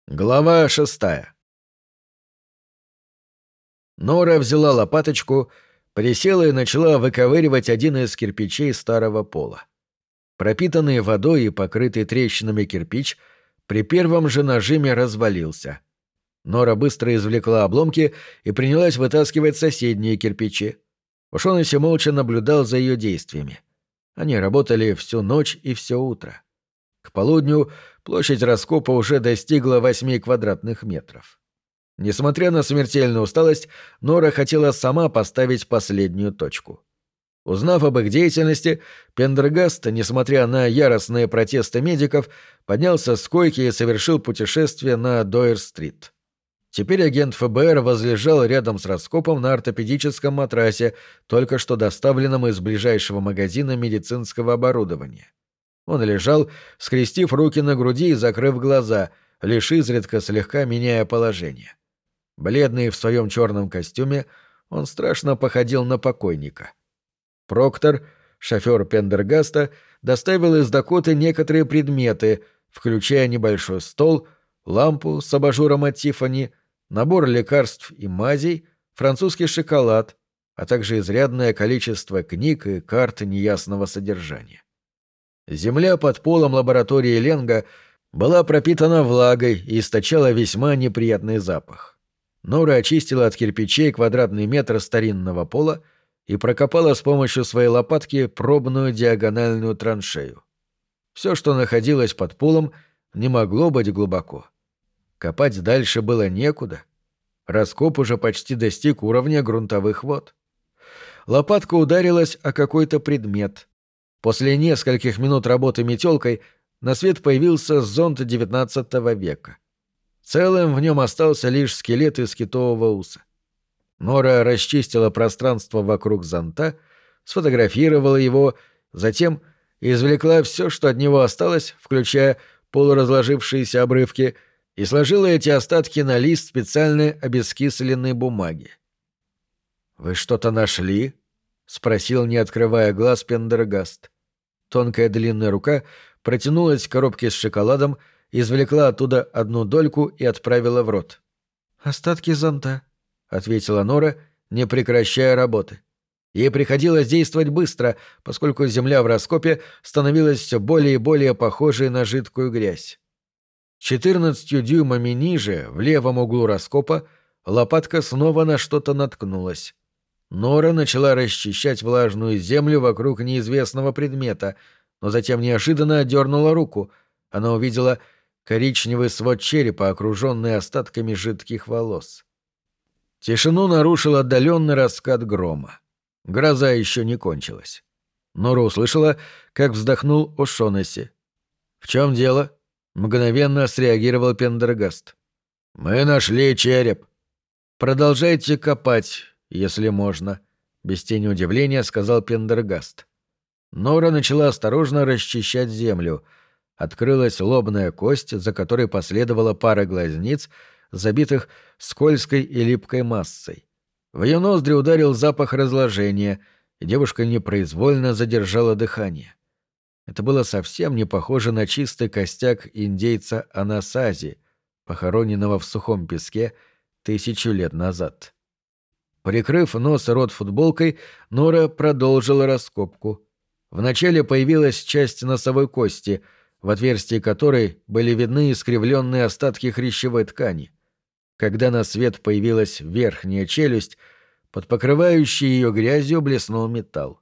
Глава 6. Нора взяла лопаточку, присела и начала выковыривать один из кирпичей старого пола. Пропитанный водой и покрытый трещинами кирпич при первом же нажиме развалился. Нора быстро извлекла обломки и принялась вытаскивать соседние кирпичи. Ошонеси молча наблюдал за ее действиями. Они работали всю ночь и все утро. К полудню площадь раскопа уже достигла 8 квадратных метров. Несмотря на смертельную усталость, Нора хотела сама поставить последнюю точку. Узнав об их деятельности, Пендергаст, несмотря на яростные протесты медиков, поднялся с койки и совершил путешествие на Дойер-стрит. Теперь агент ФБР возлежал рядом с раскопом на ортопедическом матрасе, только что доставленном из ближайшего магазина медицинского оборудования. Он лежал, скрестив руки на груди и закрыв глаза, лишь изредка слегка меняя положение. Бледный в своем черном костюме, он страшно походил на покойника. Проктор, шофер Пендергаста, доставил из Дакоты некоторые предметы, включая небольшой стол, лампу с абажуром от Тиффани, набор лекарств и мазей, французский шоколад, а также изрядное количество книг и карт неясного содержания. Земля под полом лаборатории Ленга была пропитана влагой и источала весьма неприятный запах. Нора очистила от кирпичей квадратный метр старинного пола и прокопала с помощью своей лопатки пробную диагональную траншею. Все, что находилось под полом, не могло быть глубоко. Копать дальше было некуда. Раскоп уже почти достиг уровня грунтовых вод. Лопатка ударилась о какой-то предмет. После нескольких минут работы метелкой на свет появился зонд XIX века. Целым в нем остался лишь скелет из китового уса. Нора расчистила пространство вокруг зонта, сфотографировала его, затем извлекла все, что от него осталось, включая полуразложившиеся обрывки, и сложила эти остатки на лист специальной обескисленной бумаги. «Вы что-то нашли?» — спросил, не открывая глаз, Пендергаст. Тонкая длинная рука протянулась к коробке с шоколадом, извлекла оттуда одну дольку и отправила в рот. «Остатки зонта», — ответила Нора, не прекращая работы. Ей приходилось действовать быстро, поскольку земля в раскопе становилась все более и более похожей на жидкую грязь. 14 дюймами ниже, в левом углу раскопа, лопатка снова на что-то наткнулась. Нора начала расчищать влажную землю вокруг неизвестного предмета, но затем неожиданно отдернула руку. Она увидела коричневый свод черепа, окруженный остатками жидких волос. Тишину нарушил отдаленный раскат грома. Гроза еще не кончилась. Нора услышала, как вздохнул О'Шоннесси. «В чем дело?» — мгновенно среагировал Пендергаст. «Мы нашли череп». «Продолжайте копать, если можно», — без тени удивления сказал Пендергаст. Нора начала осторожно расчищать землю. Открылась лобная кость, за которой последовала пара глазниц, забитых скользкой и липкой массой. В ее ноздри ударил запах разложения, и девушка непроизвольно задержала дыхание. Это было совсем не похоже на чистый костяк индейца Анасази, похороненного в сухом песке 1000 лет назад. Прикрыв нос и рот футболкой, Нора продолжила раскопку. Вначале появилась часть носовой кости, в отверстии которой были видны искривленные остатки хрящевой ткани. Когда на свет появилась верхняя челюсть, под покрывающей ее грязью блеснул металл.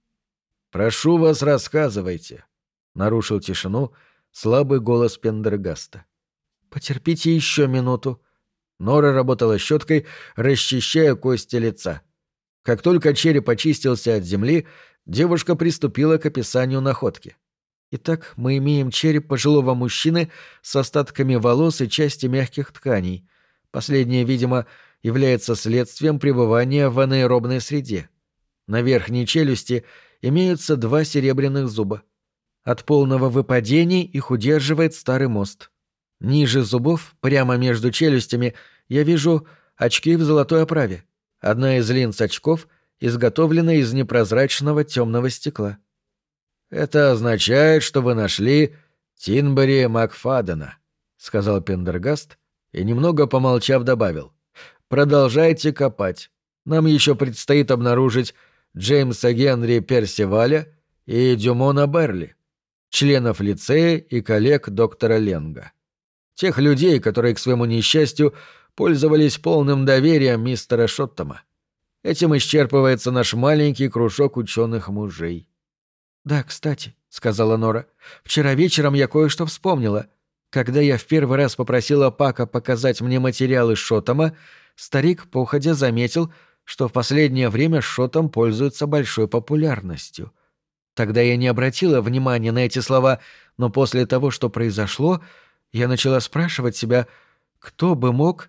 «Прошу вас, рассказывайте», — нарушил тишину слабый голос Пендергаста. «Потерпите еще минуту». Нора работала щеткой, расчищая кости лица. Как только череп очистился от земли, девушка приступила к описанию находки. «Итак, мы имеем череп пожилого мужчины с остатками волос и части мягких тканей. Последнее, видимо, является следствием пребывания в анаэробной среде. На верхней челюсти имеются 2 серебряных зуба. От полного выпадения их удерживает старый мост. Ниже зубов, прямо между челюстями, я вижу очки в золотой оправе. Одна из линз очков изготовлена из непрозрачного темного стекла». «Это означает, что вы нашли Тинбери Макфадена», сказал Пендергаст и, немного помолчав, добавил. «Продолжайте копать. Нам еще предстоит обнаружить Джеймса Генри Персиваля и Дюмона Берли, членов лицея и коллег доктора Ленга. Тех людей, которые, к своему несчастью, пользовались полным доверием мистера Шоттома. Этим исчерпывается наш маленький кружок ученых-мужей». «Да, кстати», — сказала Нора, — «вчера вечером я кое-что вспомнила. Когда я в первый раз попросила Пака показать мне материалы Шоттома, старик походя заметил, что в последнее время Шоттом пользуется большой популярностью. Тогда я не обратила внимания на эти слова, но после того, что произошло, я начала спрашивать себя, кто бы мог...»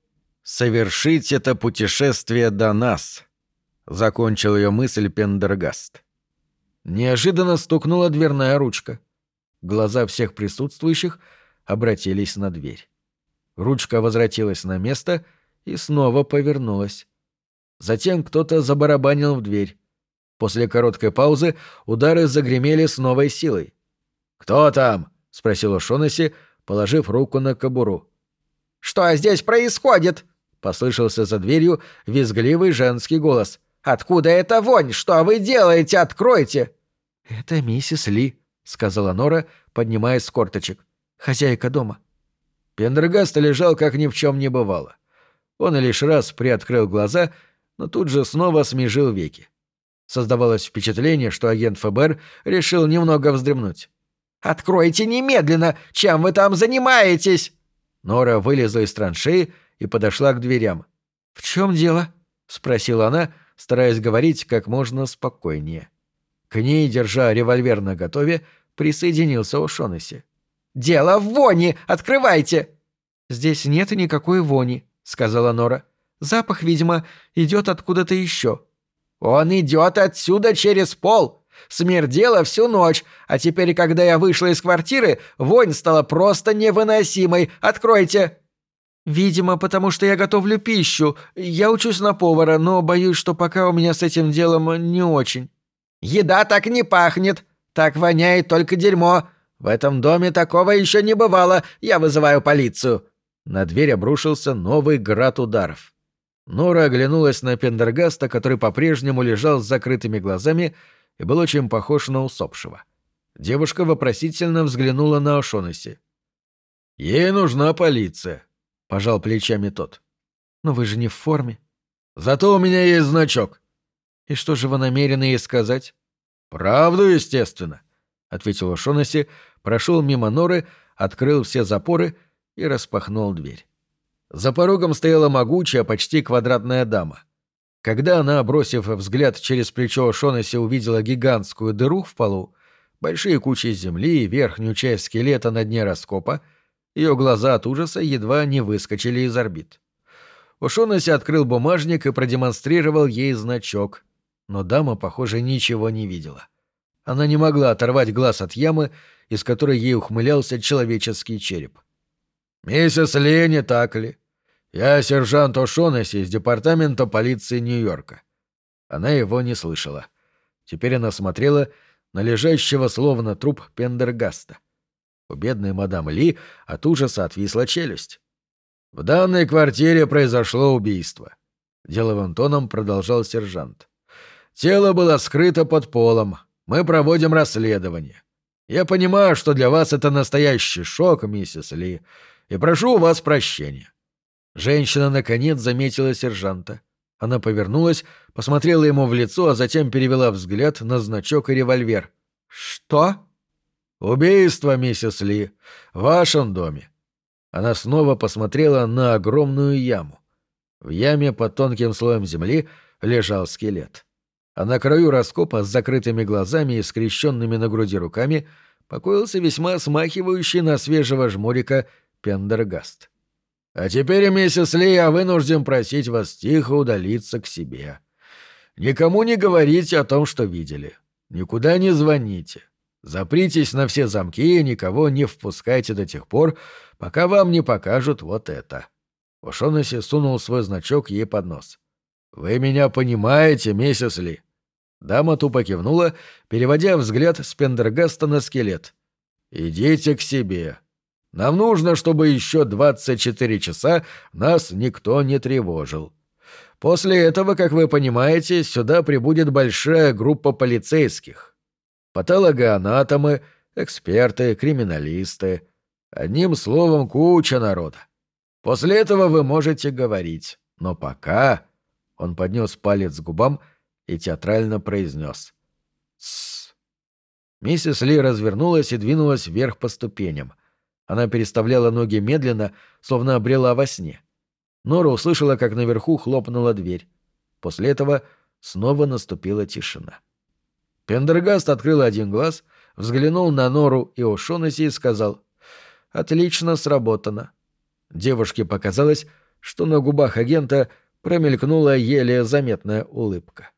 «Совершить это путешествие до нас», — закончил ее мысль Пендергаст. Неожиданно стукнула дверная ручка. Глаза всех присутствующих обратились на дверь. Ручка возвратилась на место и снова повернулась. Затем кто-то забарабанил в дверь. После короткой паузы удары загремели с новой силой. «Кто там?» — спросил О'Шоннесси, положив руку на кобуру. «Что здесь происходит?» — послышался за дверью визгливый женский голос. «Откуда эта вонь? Что вы делаете? Откройте!» «Это миссис Ли», — сказала Нора, поднимаясь с корточек. «Хозяйка дома». Пендергаст лежал, как ни в чем не бывало. Он лишь раз приоткрыл глаза, но тут же снова смежил веки. Создавалось впечатление, что агент ФБР решил немного вздремнуть. «Откройте немедленно! Чем вы там занимаетесь?» Нора вылезла из траншеи и подошла к дверям. «В чем дело?» — спросила она, стараясь говорить как можно спокойнее. К ней, держа револьвер наготове, присоединился О'Шоннесси. «Дело в вони! Открывайте!» «Здесь нет никакой вони», — сказала Нора. «Запах, видимо, идет откуда-то еще». «Он идет отсюда через пол! Смердело всю ночь, а теперь, когда я вышла из квартиры, вонь стала просто невыносимой. Откройте!» «Видимо, потому что я готовлю пищу. Я учусь на повара, но боюсь, что пока у меня с этим делом не очень». «Еда так не пахнет. Так воняет только дерьмо. В этом доме такого еще не бывало. Я вызываю полицию». На дверь обрушился новый град ударов. Нора оглянулась на Пендергаста, который по-прежнему лежал с закрытыми глазами и был очень похож на усопшего. Девушка вопросительно взглянула на О'Шоннесси. «Ей нужна полиция», — пожал плечами тот. «Но вы же не в форме». «Зато у меня есть значок». «И что же вы намерены ей сказать?» «Правду, естественно», — ответил О'Шоннесси, прошел мимо Норы, открыл все запоры и распахнул дверь. За порогом стояла могучая, почти квадратная дама. Когда она, бросив взгляд через плечо О'Шоннесси, увидела гигантскую дыру в полу, большие кучи земли и верхнюю часть скелета на дне раскопа, ее глаза от ужаса едва не выскочили из орбит. О'Шоннесси открыл бумажник и продемонстрировал ей значок, но дама, похоже, ничего не видела. Она не могла оторвать глаз от ямы, из которой ей ухмылялся человеческий череп. «Миссис Ли, не так ли? Я сержант О'Шоннесси из департамента полиции Нью-Йорка». Она его не слышала. Теперь она смотрела на лежащего словно труп Пендергаста. У бедной мадам Ли от ужаса отвисла челюсть. «В данной квартире произошло убийство», — деловым тоном продолжал сержант. «Тело было скрыто под полом. Мы проводим расследование. Я понимаю, что для вас это настоящий шок, миссис Ли, и прошу у вас прощения». Женщина, наконец, заметила сержанта. Она повернулась, посмотрела ему в лицо, а затем перевела взгляд на значок и револьвер. «Что?» «Убийство, миссис Ли, в вашем доме». Она снова посмотрела на огромную яму. В яме под тонким слоем земли лежал скелет. А на краю раскопа с закрытыми глазами и скрещенными на груди руками покоился весьма смахивающий на свежего жмурика Пендергаст. «А теперь, миссис Ли, я вынужден просить вас тихо удалиться к себе. Никому не говорите о том, что видели. Никуда не звоните. Запритесь на все замки и никого не впускайте до тех пор, пока вам не покажут вот это». О'Шоннесси сунул свой значок ей под нос. «Вы меня понимаете, миссис Ли?» Дама тупо кивнула, переводя взгляд с Пендергаста на скелет. «Идите к себе. Нам нужно, чтобы еще 24 часа нас никто не тревожил. После этого, как вы понимаете, сюда прибудет большая группа полицейских. Патологоанатомы, эксперты, криминалисты. Одним словом, куча народа. После этого вы можете говорить. Но пока...» Он поднес палец к губам и театрально произнес: «Тссс». Миссис Ли развернулась и двинулась вверх по ступеням. Она переставляла ноги медленно, словно обрела во сне. Нора услышала, как наверху хлопнула дверь. После этого снова наступила тишина. Пендергаст открыл один глаз, взглянул на Нору и О'Шоннесси и сказал: «Отлично сработано». Девушке показалось, что на губах агента промелькнула еле заметная улыбка.